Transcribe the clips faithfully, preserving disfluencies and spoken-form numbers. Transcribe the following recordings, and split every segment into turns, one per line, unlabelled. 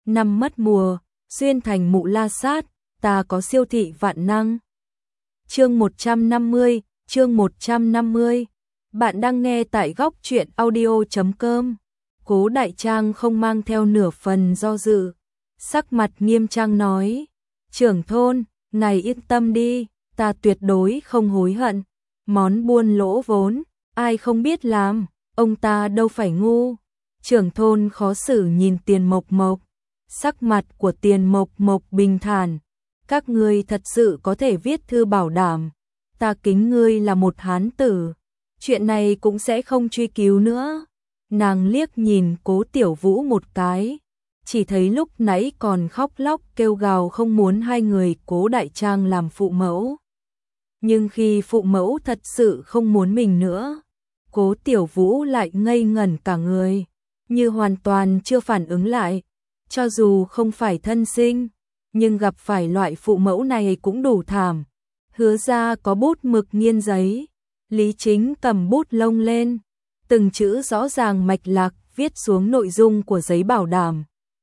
năm mất mùa, xuyên thành mụ la sát, ta có siêu thị vạn năng. Chương một trăm năm mươi, chương một trăm năm mươi. Bạn đang nghe tại góc truyện audio chấm com. Cố Đại Trang không mang theo nửa phần do dự, sắc mặt nghiêm trang nói: "Trưởng thôn, ngài yên tâm đi, ta tuyệt đối không hối hận. Món buôn lỗ vốn, ai không biết làm, ông ta đâu phải ngu." Trưởng thôn khó xử nhìn Tiền Mộc Mộc, sắc mặt của Tiền Mộc Mộc bình thản: "Các ngươi thật sự có thể viết thư bảo đảm, ta kính ngươi là một hán tử, chuyện này cũng sẽ không truy cứu nữa." Nàng liếc nhìn Cố Tiểu Vũ một cái, chỉ thấy lúc nãy còn khóc lóc kêu gào không muốn hai người Cố Đại Trang làm phụ mẫu. Nhưng khi phụ mẫu thật sự không muốn mình nữa, Cố Tiểu Vũ lại ngây ngẩn cả người, như hoàn toàn chưa phản ứng lại. Cho dù không phải thân sinh, nhưng gặp phải loại phụ mẫu này cũng đủ thảm. Hứa ra có bút mực nghiên giấy, Lý Chính cầm bút lông lên, từng chữ rõ ràng mạch lạc viết xuống nội dung của giấy bảo đảm,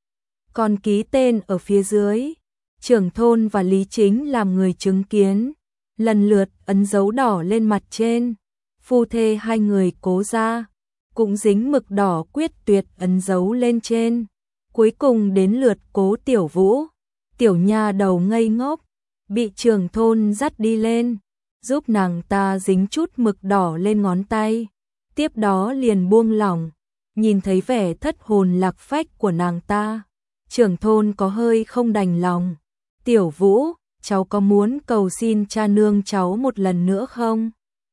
còn ký tên ở phía dưới. Trưởng thôn và Lý Chính làm người chứng kiến, lần lượt ấn dấu đỏ lên mặt trên. Phu thê hai người Cố gia cũng dính mực đỏ quyết tuyệt ấn dấu lên trên. Cuối cùng đến lượt Cố Tiểu Vũ, tiểu nha đầu ngây ngốc, bị trưởng thôn dắt đi lên, giúp nàng ta dính chút mực đỏ lên ngón tay, tiếp đó liền buông lỏng. Nhìn thấy vẻ thất hồn lạc phách của nàng ta, trưởng thôn có hơi không đành lòng. "Tiểu Vũ, cháu có muốn cầu xin cha nương cháu một lần nữa không?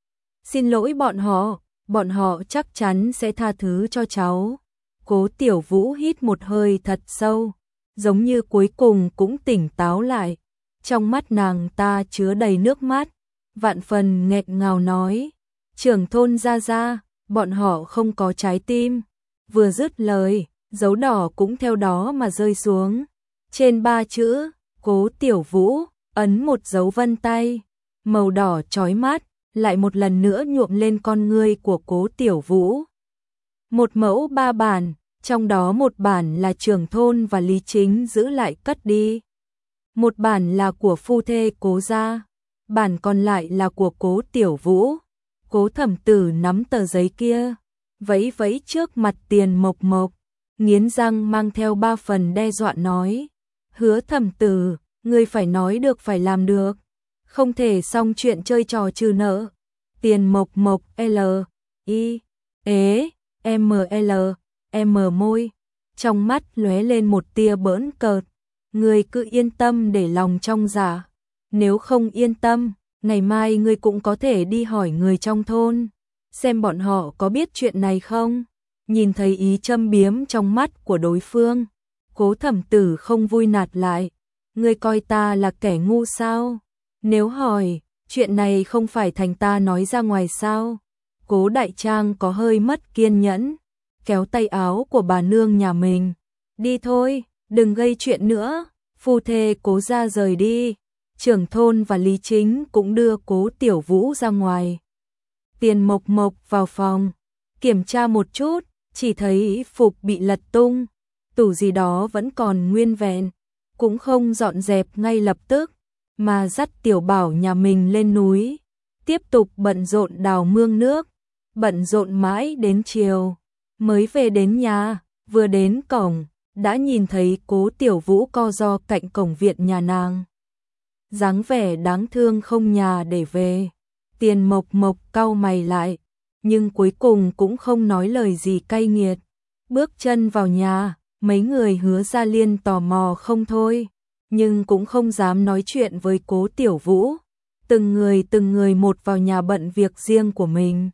Xin lỗi bọn họ, bọn họ chắc chắn sẽ tha thứ cho cháu." Cố Tiểu Vũ hít một hơi thật sâu, giống như cuối cùng cũng tỉnh táo lại. Trong mắt nàng ta chứa đầy nước mắt, vạn phần nghẹn ngào nói: "Trưởng thôn gia gia, bọn họ không có trái tim." Vừa dứt lời, dấu đỏ cũng theo đó mà rơi xuống. Trên ba chữ Cố Tiểu Vũ ấn một dấu vân tay, màu đỏ chói mắt lại một lần nữa nhuộm lên con ngươi của Cố Tiểu Vũ. Một mẫu ba bản, trong đó một bản là trưởng thôn và Lý Chính giữ lại cất đi, một bản là của phu thê Cố gia, bản còn lại là của Cố Tiểu Vũ. Cố Thẩm Tử nắm tờ giấy kia, vẫy vẫy trước mặt Tiền Mộc Mộc, nghiến răng mang theo ba phần đe dọa nói: "Hứa Thẩm Tử, ngươi phải nói được phải làm được, không thể xong chuyện chơi trò trừ nợ." Tiền Mộc Mộc L I ế M L M môi, trong mắt lóe lên một tia bỡn cợt: "Ngươi cứ yên tâm để lòng trong dạ, nếu không yên tâm, ngày mai ngươi cũng có thể đi hỏi người trong thôn, xem bọn họ có biết chuyện này không." Nhìn thấy ý châm biếm trong mắt của đối phương, Cố Thẩm Tử không vui nạt lại: "Ngươi coi ta là kẻ ngu sao? Nếu hỏi, chuyện này không phải thành ta nói ra ngoài sao?" Cố Đại Trang có hơi mất kiên nhẫn, kéo tay áo của bà nương nhà mình: "Đi thôi, đừng gây chuyện nữa." Phu thê Cố gia rời đi, trưởng thôn và Lý Chính cũng đưa Cố Tiểu Vũ ra ngoài. Tiền Mộc Mộc vào phòng, kiểm tra một chút, chỉ thấy phục bị lật tung, tủ gì đó vẫn còn nguyên vẹn, cũng không dọn dẹp ngay lập tức, mà dắt Tiểu Bảo nhà mình lên núi, tiếp tục bận rộn đào mương nước, bận rộn mãi đến chiều mới về đến nhà. Vừa đến cổng, đã nhìn thấy Cố Tiểu Vũ co ro cạnh cổng viện nhà nàng, dáng vẻ đáng thương không nhà để về. Tiền Mộc Mộc cau mày lại, nhưng cuối cùng cũng không nói lời gì cay nghiệt. Bước chân vào nhà, mấy người Hứa Gia Liên tò mò không thôi, nhưng cũng không dám nói chuyện với Cố Tiểu Vũ. Từng người từng người một vào nhà bận việc riêng của mình.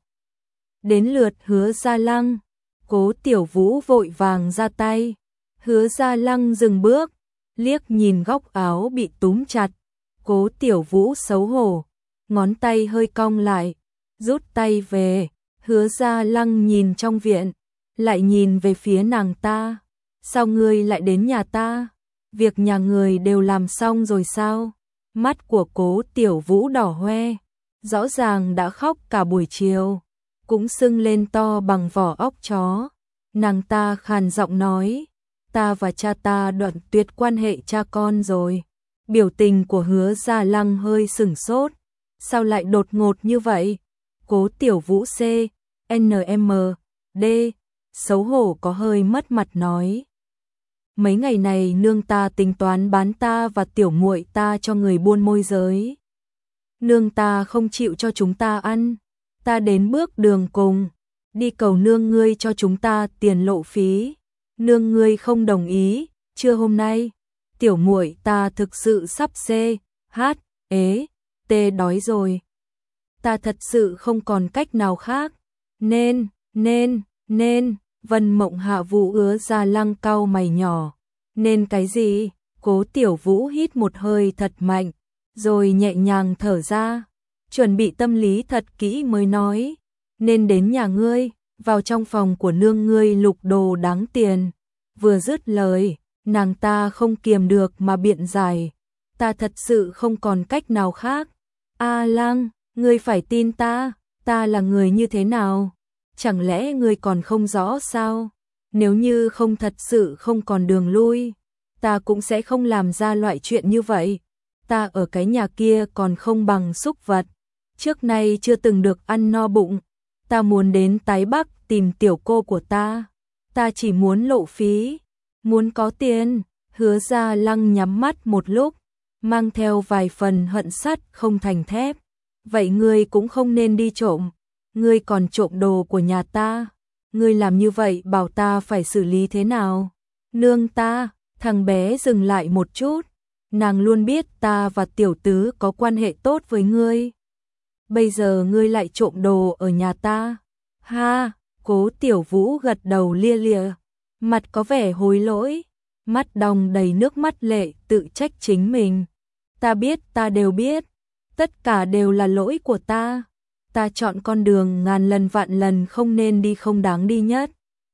Đến lượt Hứa Gia Lăng, Cố Tiểu Vũ vội vàng ra tay. Hứa Gia Lăng dừng bước, liếc nhìn góc áo bị túm chặt. Cố Tiểu Vũ xấu hổ, ngón tay hơi cong lại, rút tay về. Hứa Gia Lăng nhìn trong viện, lại nhìn về phía nàng ta: "Sao ngươi lại đến nhà ta? Việc nhà người đều làm xong rồi sao?" Mắt của Cố Tiểu Vũ đỏ hoe, rõ ràng đã khóc cả buổi chiều, cũng sưng lên to bằng vỏ óc chó. Nàng ta khàn giọng nói: ta và cha ta đoạn tuyệt quan hệ cha con rồi. Biểu tình của Hứa Gia Lăng hơi sửng sốt. Sao lại đột ngột như vậy? Cố Tiểu Vũ C, N M, D, xấu hổ có hơi mất mặt nói. Mấy ngày này nương ta tính toán bán ta và tiểu muội ta cho người buôn môi giới. Nương ta không chịu cho chúng ta ăn. Ta đến bước đường cùng, đi cầu nương ngươi cho chúng ta tiền lộ phí. Nương ngươi không đồng ý, trưa hôm nay, tiểu muội ta thực sự sắp C, H, ế, T đói rồi. Ta thật sự không còn cách nào khác. Nên, nên, nên, Vân Mộng Hạ Vũ Hứa Gia Lăng cau mày nhỏ. Nên cái gì? Cố Tiểu Vũ hít một hơi thật mạnh, rồi nhẹ nhàng thở ra, chuẩn bị tâm lý thật kỹ mới nói. Nên đến nhà ngươi, vào trong phòng của nương ngươi lục đồ đáng tiền. Vừa dứt lời, nàng ta không kiềm được mà biện giải. Ta thật sự không còn cách nào khác. A Lăng, ngươi phải tin ta, ta là người như thế nào? Chẳng lẽ ngươi còn không rõ sao? Nếu như không thật sự không còn đường lui, ta cũng sẽ không làm ra loại chuyện như vậy. Ta ở cái nhà kia còn không bằng súc vật. Trước nay chưa từng được ăn no bụng. Ta muốn đến Tái Bắc tìm tiểu cô của ta. Ta chỉ muốn lộ phí, muốn có tiền. Hứa Gia Lăng nhắm mắt một lúc, mang theo vài phần hận sắt không thành thép. Vậy ngươi cũng không nên đi trộm. Ngươi còn trộm đồ của nhà ta. Ngươi làm như vậy bảo ta phải xử lý thế nào? Nương ta, thằng bé dừng lại một chút. Nàng luôn biết ta và tiểu tứ có quan hệ tốt với ngươi. Bây giờ ngươi lại trộm đồ ở nhà ta. Ha, Cố Tiểu Vũ gật đầu lia lịa, mặt có vẻ hối lỗi, mắt đong đầy nước mắt lệ tự trách chính mình. Ta biết, ta đều biết, tất cả đều là lỗi của ta. Ta chọn con đường ngàn lần vạn lần không nên đi không đáng đi nhất.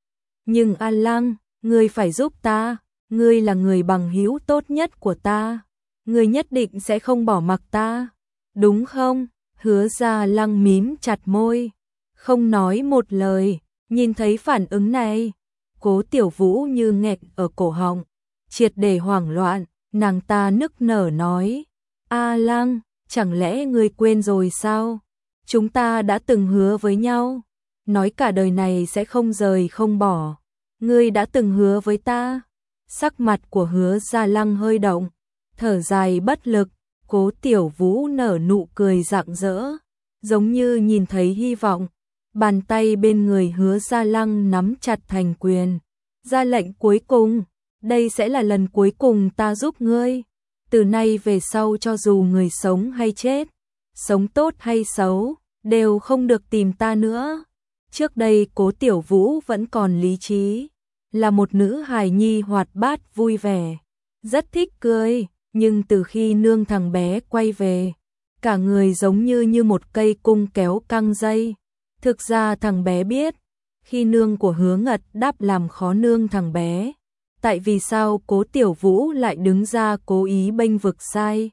Nhưng A Lăng, ngươi phải giúp ta, ngươi là người bằng hữu tốt nhất của ta. Ngươi nhất định sẽ không bỏ mặc ta, đúng không? Hứa Gia Lăng mím chặt môi, không nói một lời. Nhìn thấy phản ứng này, Cố Tiểu Vũ như nghẹt ở cổ họng, triệt để hoảng loạn, nàng ta nức nở nói: A Lăng, chẳng lẽ ngươi quên rồi sao? Chúng ta đã từng hứa với nhau, nói cả đời này sẽ không rời không bỏ. Ngươi đã từng hứa với ta. Sắc mặt của Hứa Gia Lăng hơi động, thở dài bất lực. Cố Tiểu Vũ nở nụ cười rạng rỡ, giống như nhìn thấy hy vọng. Bàn tay bên người Hứa Gia Lăng nắm chặt thành quyền, ra lệnh cuối cùng, đây sẽ là lần cuối cùng ta giúp ngươi. Từ nay về sau cho dù người sống hay chết, sống tốt hay xấu, đều không được tìm ta nữa. Trước đây Cố Tiểu Vũ vẫn còn lý trí, là một nữ hài nhi hoạt bát vui vẻ, rất thích cười, nhưng từ khi nương thằng bé quay về, cả người giống như như một cây cung kéo căng dây. Thực ra thằng bé biết, khi nương của Hứa Ngật đáp làm khó nương thằng bé, tại vì sao Cố Tiểu Vũ lại đứng ra cố ý bênh vực sai,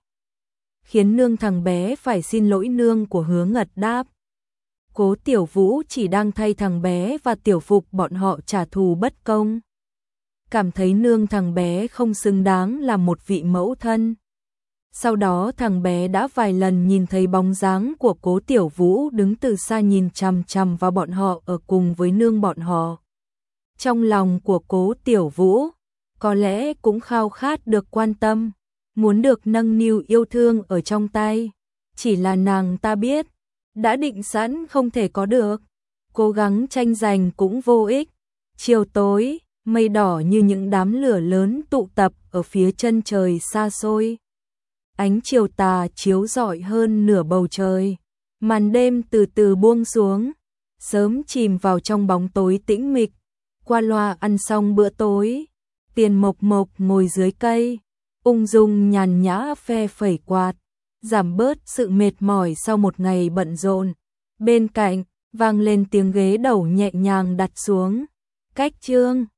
khiến nương thằng bé phải xin lỗi nương của Hứa Ngật đáp. Cố Tiểu Vũ chỉ đang thay thằng bé và Tiểu Phục bọn họ trả thù bất công, cảm thấy nương thằng bé không xứng đáng là một vị mẫu thân. Sau đó thằng bé đã vài lần nhìn thấy bóng dáng của Cố Tiểu Vũ đứng từ xa nhìn chằm chằm vào bọn họ ở cùng với nương bọn họ. Trong lòng của Cố Tiểu Vũ, có lẽ cũng khao khát được quan tâm, muốn được nâng niu yêu thương ở trong tay. Chỉ là nàng ta biết, đã định sẵn không thể có được, cố gắng tranh giành cũng vô ích. Chiều tối, mây đỏ như những đám lửa lớn tụ tập ở phía chân trời xa xôi. Ánh chiều tà chiếu rọi hơn nửa bầu trời, màn đêm từ từ buông xuống, sớm chìm vào trong bóng tối tĩnh mịch. Qua loa ăn xong bữa tối, Tiền Mộc Mộc ngồi dưới cây, ung dung nhàn nhã phe phẩy quạt, giảm bớt sự mệt mỏi sau một ngày bận rộn. Bên cạnh, vang lên tiếng ghế đầu nhẹ nhàng đặt xuống. Cách chương